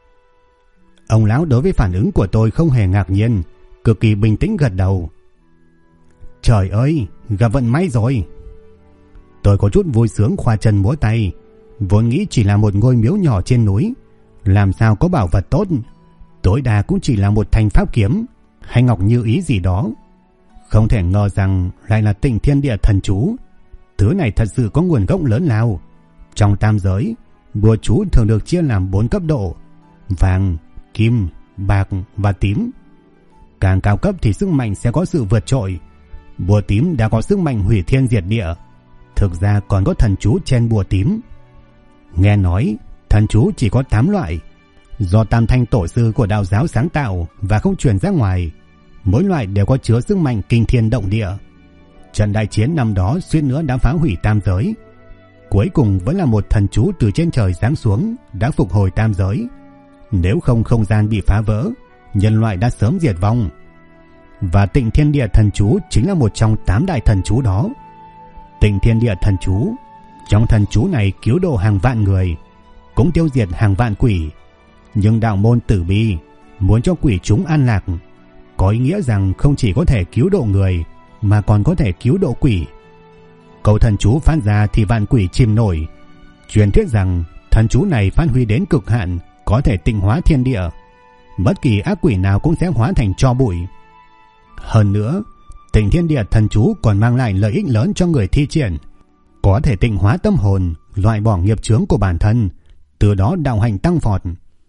Ông lão đối với phản ứng của tôi không hề ngạc nhiên, cực kỳ bình tĩnh gật đầu. Trời ơi, gặp vận may rồi. Tôi có chút vui sướng khoa chân múa tay, vốn nghĩ chỉ là một ngôi miếu nhỏ trên núi, làm sao có bảo vật tốt, tối đa cũng chỉ là một thanh pháp kiếm hay ngọc như ý gì đó. Không thể ngờ rằng lại là Tịnh Thiên Địa Thần Chú. Thứ này thật sự có nguồn gốc lớn lao. Trong tam giới, bùa chú thường được chia làm 4 cấp độ: vàng, kim, bạc và tím. Càng cao cấp thì sức mạnh sẽ có sự vượt trội. Bùa tím đã có sức mạnh hủy thiên diệt địa, thực ra còn có thần chú trên bùa tím. Nghe nói thần chú chỉ có 8 loại, do Tam Thanh tổ sư của đạo giáo sáng tạo và không truyền ra ngoài, mỗi loại đều có chứa sức mạnh kinh thiên động địa. Trận đại chiến năm đó suýt nữa đã phá hủy tam giới, cuối cùng vẫn là một thần chú từ trên trời giáng xuống đã phục hồi tam giới. Nếu không không gian bị phá vỡ, nhân loại đã sớm diệt vong. Và Tịnh Thiên Địa thần chú chính là một trong 8 đại thần chú đó. Tịnh Thiên Địa thần chú, trong thần chú này cứu độ hàng vạn người, cũng tiêu diệt hàng vạn quỷ. Nhưng đạo môn Tử Bi muốn cho quỷ chúng an lạc, có ý nghĩa rằng không chỉ có thể cứu độ người mà còn có thể cứu độ quỷ. Câu thần chú phát ra thì vạn quỷ chìm nổi. Truyền thuyết rằng thần chú này phát huy đến cực hạn, có thể tịnh hóa thiên địa. Bất kỳ ác quỷ nào cũng sẽ hóa thành tro bụi. Hơn nữa, Tịnh Thiên Địa thần chú còn mang lại lợi ích lớn cho người thi triển, có thể tịnh hóa tâm hồn, loại bỏ nghiệp chướng của bản thân, từ đó đạo hạnh tăng vọt.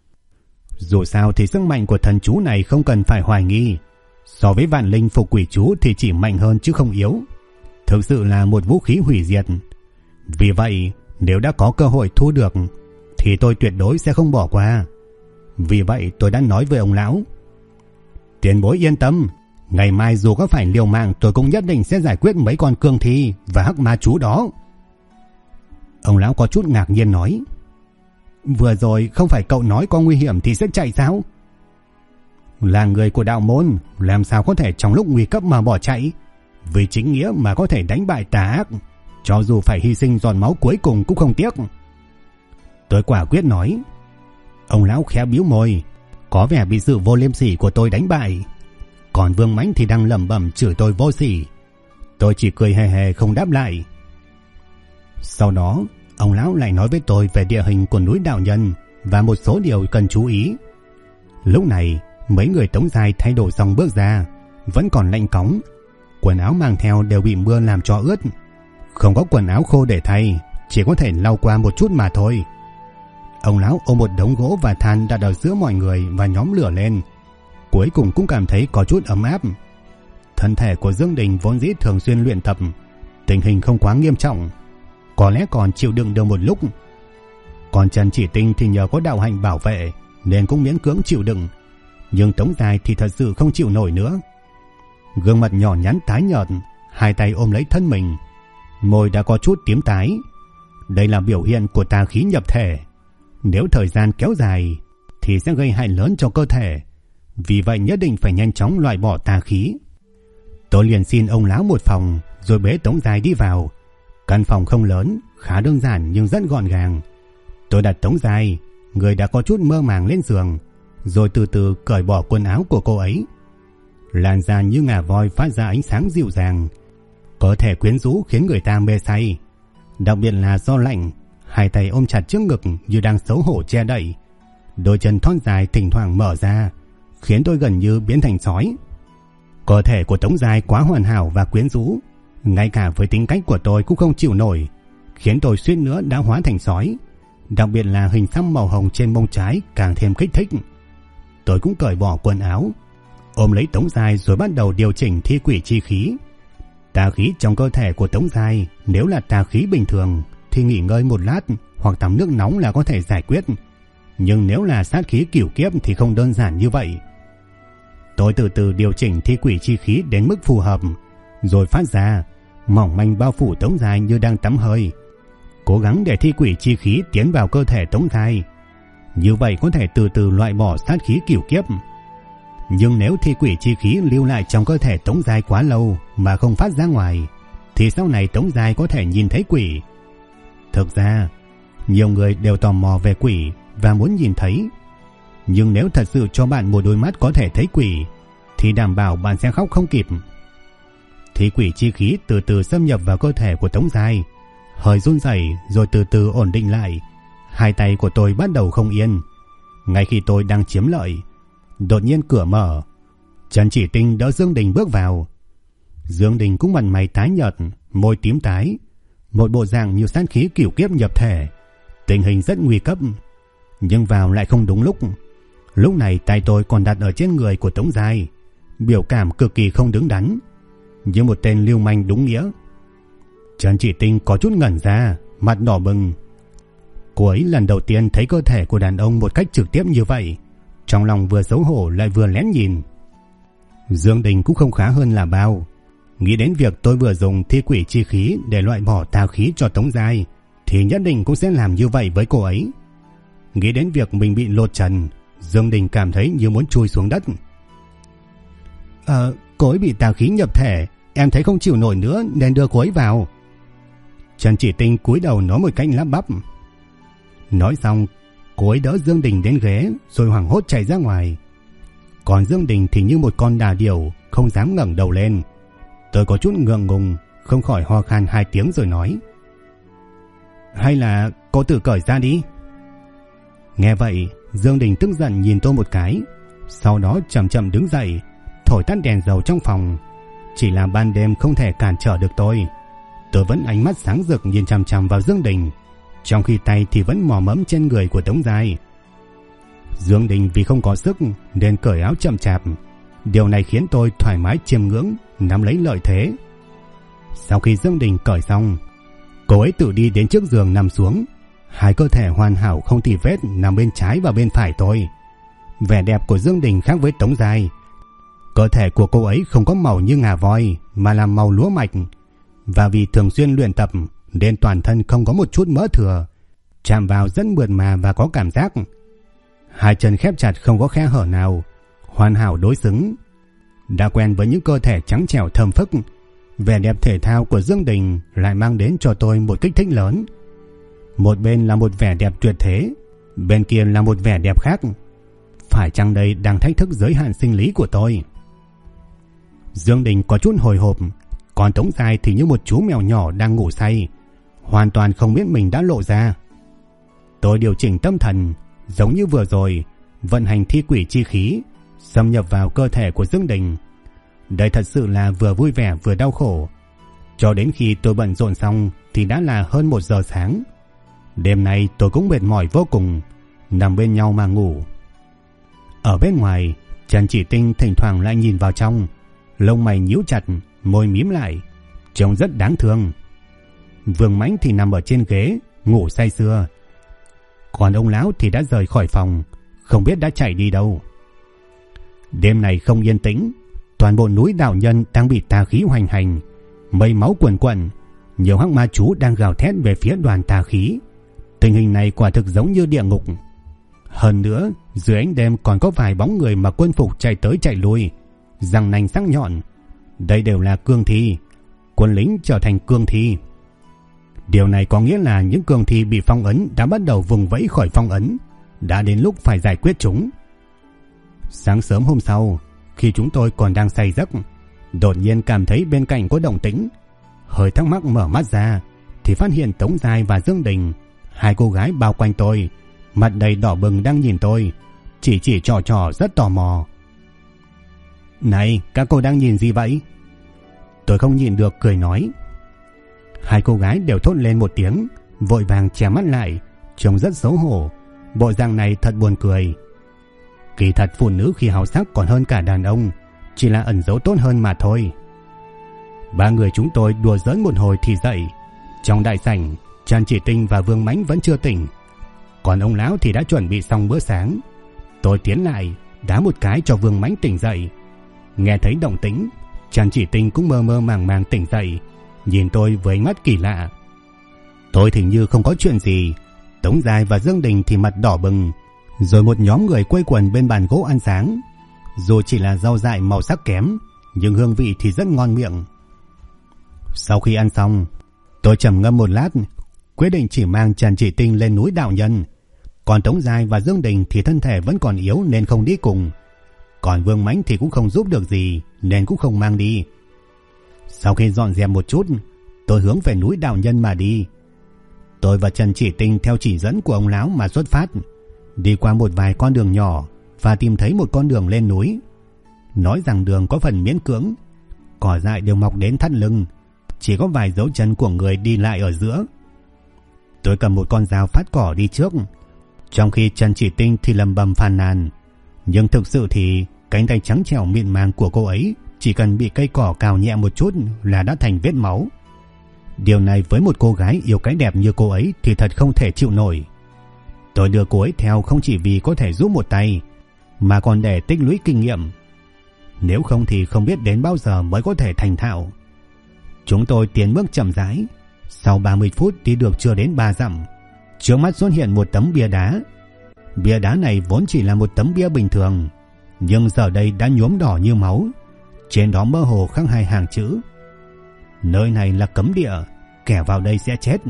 Dù sao thì sức mạnh của thần chú này không cần phải hoài nghi, so với vạn linh phục quỷ chú thì chỉ mạnh hơn chứ không yếu. Thực sự là một vũ khí hủy diệt. Vì vậy, nếu đã có cơ hội thu được thì tôi tuyệt đối sẽ không bỏ qua. Vì vậy tôi đã nói với ông lão: tiền bối yên tâm, ngày mai dù có phải liều mạng tôi cũng nhất định sẽ giải quyết mấy con cương thi và hắc ma chú đó. Ông lão có chút ngạc nhiên nói: vừa rồi không phải cậu nói có nguy hiểm thì sẽ chạy sao? Là người của đạo môn, làm sao có thể trong lúc nguy cấp mà bỏ chạy? Vì chính nghĩa mà có thể đánh bại tà ác, cho dù phải hy sinh giọt máu cuối cùng cũng không tiếc. Tôi quả quyết nói. Ông lão khẽ bĩu môi, có vẻ bị sự vô liêm sỉ của tôi đánh bại. Còn Vương Mãnh thì đang lẩm bẩm chửi tôi vô sỉ. Tôi chỉ cười hề hề không đáp lại. Sau đó, ông lão lại nói với tôi về địa hình của núi Đạo Nhân và một số điều cần chú ý. Lúc này, mấy người Tống Giai thay đồ xong bước ra, vẫn còn lạnh cóng. Quần áo mang theo đều bị mưa làm cho ướt. Không có quần áo khô để thay, chỉ có thể lau qua một chút mà thôi. Ông lão ôm một đống gỗ và than đặt ở giữa mọi người và nhóm lửa lên. Cuối cùng cũng cảm thấy có chút ấm áp. Thân thể của Dương Đình vốn dĩ thường xuyên luyện tập, tình hình không quá nghiêm trọng, có lẽ còn chịu đựng được một lúc. Còn Trần Chỉ Tinh thì nhờ có đạo hạnh bảo vệ nên cũng miễn cưỡng chịu đựng. Nhưng Tống Giai thì thật sự không chịu nổi nữa. Gương mặt nhỏ nhắn tái nhợt, hai tay ôm lấy thân mình, môi đã có chút tím tái. Đây là biểu hiện của tà khí nhập thể. Nếu thời gian kéo dài thì sẽ gây hại lớn cho cơ thể. Vì vậy nhất định phải nhanh chóng loại bỏ tà khí. Tôi liền xin ông lão một phòng, rồi bế Tống Giai đi vào. Căn phòng không lớn, khá đơn giản nhưng rất gọn gàng. Tôi đặt Tống Giai, người đã có chút mơ màng, lên giường, rồi từ từ cởi bỏ quần áo của cô ấy. Làn da như ngà voi phát ra ánh sáng dịu dàng, cơ thể quyến rũ khiến người ta mê say. Đặc biệt là do lạnh, hai tay ôm chặt trước ngực như đang xấu hổ che đậy. Đôi chân thon dài thỉnh thoảng mở ra, khiến tôi gần như biến thành sói. Cơ thể của Tống Giai quá hoàn hảo và quyến rũ, ngay cả với tính cách của tôi cũng không chịu nổi, khiến tôi suýt nữa đã hóa thành sói. Đặc biệt là hình xăm màu hồng trên mông trái càng thêm kích thích. Tôi cũng cởi bỏ quần áo, ôm lấy Tống Giai rồi bắt đầu điều chỉnh thi quỷ chi khí. Tà khí trong cơ thể của Tống Giai nếu là tà khí bình thường thì nghỉ ngơi một lát hoặc tắm nước nóng là có thể giải quyết. Nhưng nếu là sát khí cửu kiếp thì không đơn giản như vậy. Tôi từ từ điều chỉnh thi quỷ chi khí đến mức phù hợp, rồi phát ra, mỏng manh bao phủ Tống Giai như đang tắm hơi. Cố gắng để thi quỷ chi khí tiến vào cơ thể Tống Giai. Như vậy có thể từ từ loại bỏ sát khí cửu kiếp. Nhưng nếu thi quỷ chi khí lưu lại trong cơ thể Tống Giai quá lâu mà không phát ra ngoài, thì sau này Tống Giai có thể nhìn thấy quỷ. Thực ra, nhiều người đều tò mò về quỷ và muốn nhìn thấy. Nhưng nếu thật sự cho bạn một đôi mắt có thể thấy quỷ, thì đảm bảo bạn sẽ khóc không kịp. Thi quỷ chi khí từ từ xâm nhập vào cơ thể của Tống Giai, hơi run rẩy rồi từ từ ổn định lại. Hai tay của tôi bắt đầu không yên. Ngay khi tôi đang chiếm lợi, đột nhiên cửa mở, Trần Chỉ Tinh đỡ Dương Đình bước vào. Dương Đình cũng mặt mày tái nhợt, môi tím tái, một bộ dạng như sát khí cửu kiếp nhập thể. Tình hình rất nguy cấp, nhưng vào lại không đúng lúc. Lúc này tay tôi còn đặt ở trên người của Tống Giai, biểu cảm cực kỳ không đứng đắn, như một tên lưu manh đúng nghĩa. Trần Chỉ Tinh có chút ngẩn ra, mặt đỏ bừng. Cô ấy lần đầu tiên thấy cơ thể của đàn ông một cách trực tiếp như vậy, trong lòng vừa xấu hổ lại vừa lén nhìn. Dương Đình cũng không khá hơn là bao. Nghĩ đến việc tôi vừa dùng thi quỷ chi khí để loại bỏ tà khí cho Tống Giai, thì nhất định cũng sẽ làm như vậy với cô ấy. Nghĩ đến việc mình bị lột trần, Dương Đình cảm thấy như muốn chui xuống đất. Cô ấy bị tà khí nhập thể, em thấy không chịu nổi nữa nên đưa cô ấy vào. Trần Chỉ Tinh cúi đầu nói một cách lắp bắp. Nói xong, cô ấy đỡ Dương Đình đến ghế rồi hoảng hốt chạy ra ngoài. Còn Dương Đình thì như một con đà điểu, không dám ngẩng đầu lên. Tôi có chút ngượng ngùng, không khỏi ho khan 2 tiếng rồi nói: hay là cô tự cởi ra đi. Nghe vậy, Dương Đình tức giận nhìn tôi một cái, sau đó chậm chậm đứng dậy, thổi tắt đèn dầu trong phòng. Chỉ là ban đêm không thể cản trở được tôi. Tôi vẫn ánh mắt sáng rực nhìn chằm chằm vào Dương Đình, trong khi tay thì vẫn mò mẫm trên người của Tống Giai. Dương Đình vì không có sức nên cởi áo chậm chạp. Điều này khiến tôi thoải mái chiêm ngưỡng, nắm lấy lợi thế. Sau khi Dương Đình cởi xong, cô ấy tự đi đến trước giường nằm xuống. Hai cơ thể hoàn hảo không tì vết nằm bên trái và bên phải tôi. Vẻ đẹp của Dương Đình khác với Tống Giai. Cơ thể của cô ấy không có màu như ngà voi mà là màu lúa mạch, và vì thường xuyên luyện tập nên toàn thân không có một chút mỡ thừa, chạm vào rất mượt mà và có cảm giác. Hai chân khép chặt không có khe hở nào, hoàn hảo đối xứng. Đã quen với những cơ thể trắng trẻo thơm phức, vẻ đẹp thể thao của Dương Đình lại mang đến cho tôi một kích thích lớn. Một bên là một vẻ đẹp tuyệt thế, bên kia là một vẻ đẹp khác. Phải chăng đây đang thách thức giới hạn sinh lý của tôi? Dương Đình có chút hồi hộp, còn Tống Giai thì như một chú mèo nhỏ đang ngủ say, hoàn toàn không biết mình đã lộ ra. Tôi điều chỉnh tâm thần, giống như vừa rồi, vận hành thi quỷ chi khí, xâm nhập vào cơ thể của Dương Đình. Đây thật sự là vừa vui vẻ vừa đau khổ. Cho đến khi tôi bận rộn xong thì đã là hơn 1 giờ sáng. Đêm nay tôi cũng mệt mỏi vô cùng, nằm bên nhau mà ngủ. Ở bên ngoài, Trần Chỉ Tinh thỉnh thoảng lại nhìn vào trong, lông mày nhíu chặt, môi mím lại, trông rất đáng thương. Vương Mãnh thì nằm ở trên ghế, ngủ say sưa. Còn ông lão thì đã rời khỏi phòng, không biết đã chạy đi đâu. Đêm này không yên tĩnh, toàn bộ núi đạo nhân đang bị tà khí hoành hành, mây máu quần quần, nhiều hắc ma chú đang gào thét về phía đoàn tà khí. Tình hình này quả thực giống như địa ngục. Hơn nữa, dưới ánh đêm còn có vài bóng người mặc quân phục chạy tới chạy lui, răng nanh sắc nhọn. Đây đều là cương thi, quân lính trở thành cương thi. Điều này có nghĩa là những cương thi bị phong ấn đã bắt đầu vùng vẫy khỏi phong ấn, đã đến lúc phải giải quyết chúng. Sáng sớm hôm sau, khi chúng tôi còn đang say giấc, đột nhiên cảm thấy bên cạnh có động tĩnh. Hơi thắc mắc mở mắt ra thì phát hiện Tống Giai và Dương Đình, hai cô gái bao quanh tôi, mặt đầy đỏ bừng đang nhìn tôi, chỉ trò rất tò mò. Này, các cô đang nhìn gì vậy? Tôi không nhìn được cười nói. Hai cô gái đều thốt lên một tiếng, vội vàng che mắt lại, trông rất xấu hổ. Bộ dạng này thật buồn cười. Kỳ thật phụ nữ khi hào sắc còn hơn cả đàn ông, chỉ là ẩn giấu tốt hơn mà thôi. Ba người chúng tôi đùa giỡn một hồi thì dậy. Trong đại sảnh, Trần Chỉ Tinh và Vương Mãnh vẫn chưa tỉnh, còn ông lão thì đã chuẩn bị xong bữa sáng. Tôi tiến lại đá một cái cho Vương Mãnh tỉnh dậy. Nghe thấy động tĩnh, Trần Chỉ Tinh cũng mơ mơ màng màng tỉnh dậy, nhìn tôi với ánh mắt kỳ lạ. Tôi thì như không có chuyện gì. Tống Giai và Dương Đình thì mặt đỏ bừng, rồi một nhóm người quây quần bên bàn gỗ ăn sáng. Dù chỉ là rau dại màu sắc kém, nhưng hương vị thì rất ngon miệng. Sau khi ăn xong, tôi trầm ngâm một lát, quyết định chỉ mang Trần Chỉ Tinh lên núi đạo nhân. Còn Tống Giai và Dương Đình thì thân thể vẫn còn yếu nên không đi cùng. Còn Vương Mãnh thì cũng không giúp được gì nên cũng không mang đi. Sau khi dọn dẹp một chút, tôi hướng về núi đạo nhân mà đi. Tôi và Trần Chỉ Tinh theo chỉ dẫn của ông lão mà xuất phát, đi qua một vài con đường nhỏ và tìm thấy một con đường lên núi. Nói rằng đường có phần miễn cưỡng, cỏ dại đều mọc đến thắt lưng, chỉ có vài dấu chân của người đi lại ở giữa. Tôi cầm một con dao phát cỏ đi trước, trong khi Trần Chỉ Tinh thì lầm bầm phàn nàn. Nhưng thực sự thì cánh tay trắng trẻo mịn màng của cô ấy chỉ cần bị cây cỏ cào nhẹ một chút là đã thành vết máu. Điều này với một cô gái yêu cái đẹp như cô ấy thì thật không thể chịu nổi. Tôi đưa cô ấy theo không chỉ vì có thể giúp một tay, mà còn để tích lũy kinh nghiệm. Nếu không thì không biết đến bao giờ mới có thể thành thạo. Chúng tôi tiến bước chậm rãi. Sau 30 phút đi được chưa đến 3 dặm, trước mắt xuất hiện một tấm bia đá. Bia đá này vốn chỉ là một tấm bia bình thường, nhưng giờ đây đã nhuốm đỏ như máu. Trên đó mơ hồ khắc 2 hàng chữ: nơi này là cấm địa, kẻ vào đây sẽ chết.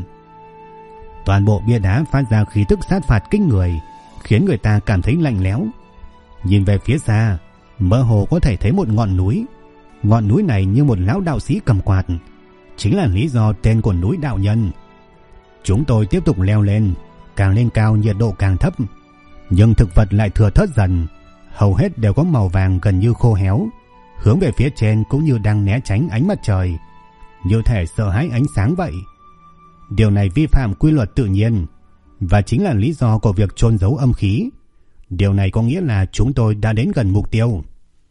Toàn bộ bia đá phát ra khí tức sát phạt kinh người, khiến người ta cảm thấy lạnh lẽo. Nhìn về phía xa, mơ hồ có thể thấy một ngọn núi. Ngọn núi này như một lão đạo sĩ cầm quạt, chính là lý do tên của núi đạo nhân. Chúng tôi tiếp tục leo lên, càng lên cao nhiệt độ càng thấp, nhưng thực vật lại thừa thớt dần, hầu hết đều có màu vàng gần như khô héo, hướng về phía trên cũng như đang né tránh ánh mặt trời, như thể sợ hãi ánh sáng vậy. Điều này vi phạm quy luật tự nhiên, và chính là lý do của việc chôn giấu âm khí. Điều này có nghĩa là chúng tôi đã đến gần mục tiêu.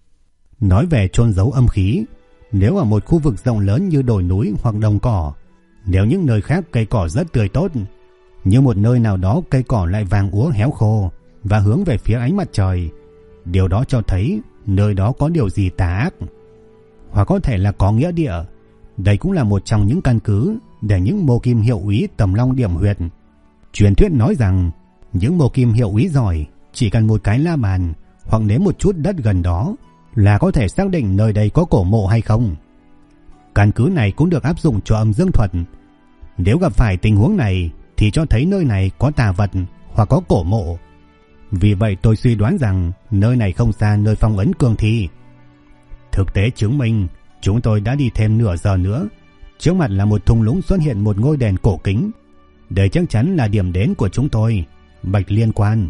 Nói về chôn giấu âm khí, nếu ở một khu vực rộng lớn như đồi núi hoặc đồng cỏ, nếu những nơi khác cây cỏ rất tươi tốt, nhưng một nơi nào đó cây cỏ lại vàng úa héo khô và hướng về phía ánh mặt trời, điều đó cho thấy nơi đó có điều gì tà ác, hoặc có thể là có nghĩa địa. Đây cũng là một trong những căn cứ để những mô kim hiệu úy tầm long điểm huyệt. Truyền thuyết nói rằng những mô kim hiệu úy giỏi chỉ cần một cái la bàn hoặc nếm một chút đất gần đó là có thể xác định nơi đây có cổ mộ hay không. Căn cứ này cũng được áp dụng cho âm dương thuật. Nếu gặp phải tình huống này thì cho thấy nơi này có tà vật hoặc có cổ mộ. Vì vậy tôi suy đoán rằng nơi này không xa nơi phong ấn cương thi. Thực tế chứng minh, chúng tôi đã đi thêm nửa giờ nữa. Trước mặt là một thung lũng xuất hiện một ngôi đền cổ kính. Đây chắc chắn là điểm đến của chúng tôi, Bạch Liên Quan.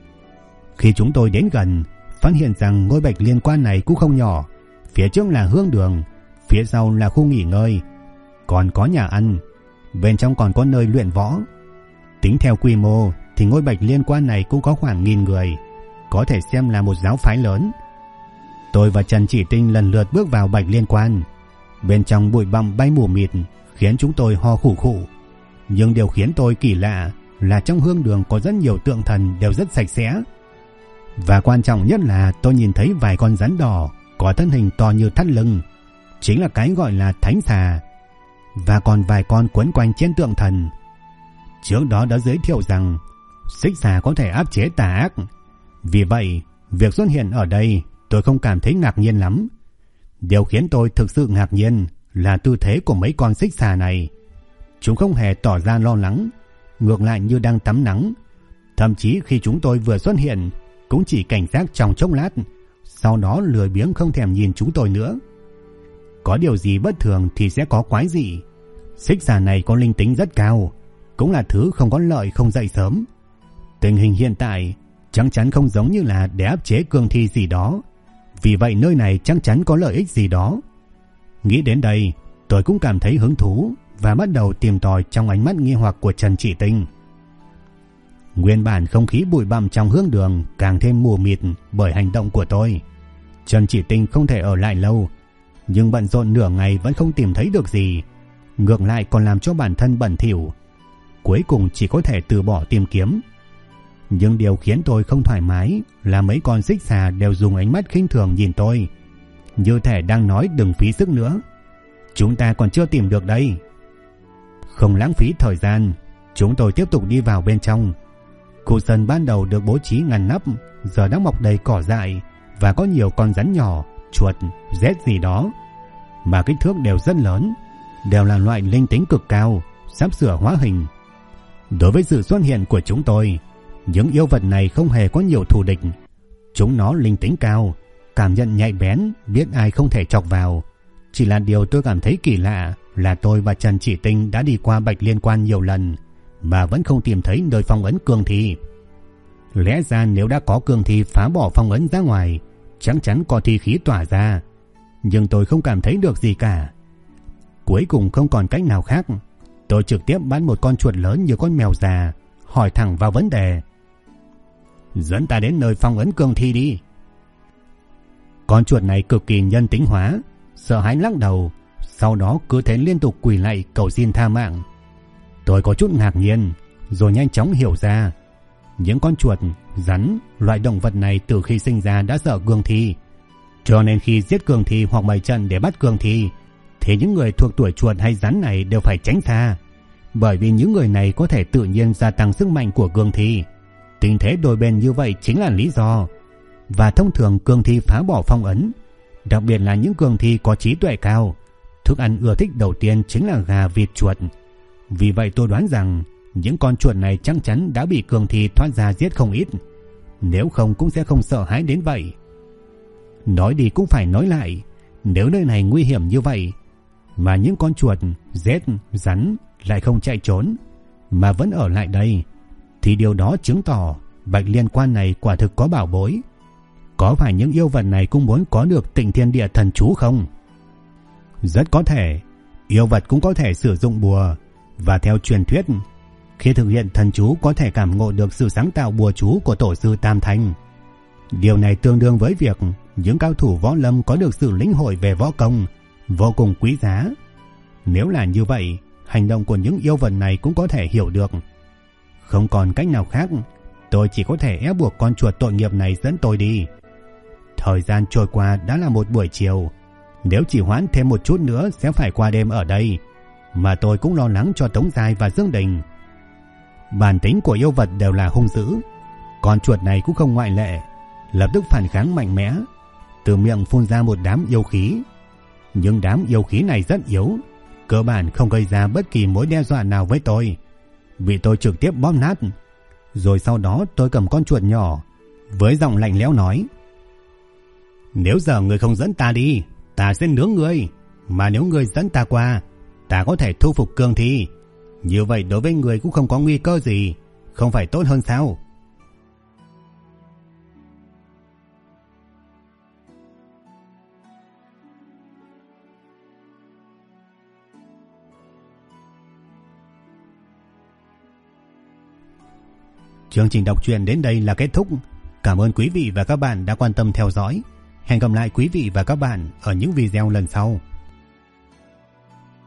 Khi chúng tôi đến gần, phát hiện rằng ngôi Bạch Liên Quan này cũng không nhỏ. Phía trước là hương đường, phía sau là khu nghỉ ngơi, còn có nhà ăn, bên trong còn có nơi luyện võ. Tính theo quy mô thì ngôi Bạch Liên Quan này cũng có khoảng 1000 người, có thể xem là một giáo phái lớn. Tôi và Trần Chỉ Tinh lần lượt bước vào Bạch Liên Quan. Bên trong bụi bặm bay mù mịt khiến chúng tôi ho khủ khủ. Nhưng điều khiến tôi kỳ lạ là trong hương đường có rất nhiều tượng thần đều rất sạch sẽ. Và quan trọng nhất là tôi nhìn thấy vài con rắn đỏ có thân hình to như thắt lưng, chính là cái gọi là thánh xà, và còn vài con quấn quanh trên tượng thần. Trước đó đã giới thiệu rằng xích xà có thể áp chế tà ác. Vì vậy, việc xuất hiện ở đây tôi không cảm thấy ngạc nhiên lắm. Điều khiến tôi thực sự ngạc nhiên là tư thế của mấy con xích xà này. Chúng không hề tỏ ra lo lắng, ngược lại như đang tắm nắng. Thậm chí khi chúng tôi vừa xuất hiện cũng chỉ cảnh giác trong chốc lát, sau đó lười biếng không thèm nhìn chúng tôi nữa. Có điều gì bất thường thì sẽ có quái dị. Xích xà này có linh tính rất cao, cũng là thứ không có lợi không dậy sớm. Tình hình hiện tại chắc chắn không giống như là để áp chế cương thi gì đó. Vì vậy nơi này chắc chắn có lợi ích gì đó. Nghĩ đến đây, tôi cũng cảm thấy hứng thú và bắt đầu tìm tòi trong ánh mắt nghi hoặc của Trần Chỉ Tinh. Nguyên bản không khí bụi bặm trong hương đường càng thêm mù mịt bởi hành động của tôi. Trần Chỉ Tinh không thể ở lại lâu, nhưng bận rộn nửa ngày vẫn không tìm thấy được gì, ngược lại còn làm cho bản thân bẩn thỉu. Cuối cùng chỉ có thể từ bỏ tìm kiếm. Nhưng điều khiến tôi không thoải mái là mấy con xích xà đều dùng ánh mắt khinh thường nhìn tôi, như thể đang nói đừng phí sức nữa, chúng ta còn chưa tìm được đây. Không lãng phí thời gian, chúng tôi tiếp tục đi vào bên trong. Khu sân ban đầu được bố trí ngăn nắp, giờ đã mọc đầy cỏ dại và có nhiều con rắn nhỏ, chuột, rết gì đó, mà kích thước đều rất lớn, đều là loại linh tính cực cao, sắp sửa hóa hình. Đối với sự xuất hiện của chúng tôi, những yêu vật này không hề có nhiều thù địch. Chúng nó linh tính cao, cảm nhận nhạy bén, biết ai không thể chọc vào. Chỉ là điều tôi cảm thấy kỳ lạ là tôi và Trần Chỉ Tinh đã đi qua Bạch Liên Quan nhiều lần mà vẫn không tìm thấy nơi phong ấn cương thi. Lẽ ra nếu đã có cương thi phá bỏ phong ấn ra ngoài, chắc chắn có thi khí tỏa ra, nhưng tôi không cảm thấy được gì cả. Cuối cùng không còn cách nào khác, tôi trực tiếp bắt một con chuột lớn như con mèo già, hỏi thẳng vào vấn đề. Dẫn ta đến nơi phong ấn cương thi đi. Con chuột này cực kỳ nhân tính hóa, sợ hãi lắc đầu, sau đó cứ thế liên tục quỳ lạy cầu xin tha mạng. Tôi có chút ngạc nhiên, rồi nhanh chóng hiểu ra. Những con chuột, rắn, loại động vật này từ khi sinh ra đã sợ cương thi. Cho nên khi giết cương thi hoặc bày trận để bắt cương thi, thì những người thuộc tuổi chuột hay rắn này đều phải tránh xa. Bởi vì những người này có thể tự nhiên gia tăng sức mạnh của cương thi. Tình thế đôi bên như vậy chính là lý do. Và thông thường cương thi phá bỏ phong ấn, đặc biệt là những cương thi có trí tuệ cao. Thức ăn ưa thích đầu tiên chính là gà, vịt, chuột. Vì vậy tôi đoán rằng những con chuột này chắc chắn đã bị cương thi thoát ra giết không ít. Nếu không cũng sẽ không sợ hãi đến vậy. Nói đi cũng phải nói lại, nếu nơi này nguy hiểm như vậy mà những con chuột, rết, rắn lại không chạy trốn mà vẫn ở lại đây, thì điều đó chứng tỏ Bạch Liên Quan này quả thực có bảo bối. Có phải những yêu vật này cũng muốn có được Tịnh Thiên Địa thần chú không? Rất có thể. Yêu vật cũng có thể sử dụng bùa. Và theo truyền thuyết, khi thực hiện thần chú có thể cảm ngộ được sự sáng tạo bùa chú của tổ sư Tam Thanh. Điều này tương đương với việc những cao thủ võ lâm có được sự lĩnh hội về võ công vô cùng quý giá. Nếu là như vậy, hành động của những yêu vật này cũng có thể hiểu được. Không còn cách nào khác, tôi chỉ có thể ép buộc con chuột tội nghiệp này dẫn tôi đi. Thời gian trôi qua đã là một buổi chiều. Nếu chỉ hoãn thêm một chút nữa sẽ phải qua đêm ở đây. Mà tôi cũng lo lắng cho Tống Giai và Dương Đình. Bản tính của yêu vật đều là hung dữ. Con chuột này cũng không ngoại lệ. Lập tức phản kháng mạnh mẽ, từ miệng phun ra một đám yêu khí. Nhưng đám yêu khí này rất yếu, cơ bản không gây ra bất kỳ mối đe dọa nào với tôi. Bị tôi trực tiếp bóp nát. Rồi sau đó tôi cầm con chuột nhỏ, với giọng lạnh lẽo nói: Nếu giờ người không dẫn ta đi, ta sẽ nướng người. Mà nếu người dẫn ta qua, ta có thể thu phục cương thi. Như vậy đối với người cũng không có nguy cơ gì, không phải tốt hơn sao? Chương trình đọc truyện đến đây là kết thúc. Cảm ơn quý vị và các bạn đã quan tâm theo dõi. Hẹn gặp lại quý vị và các bạn ở những video lần sau.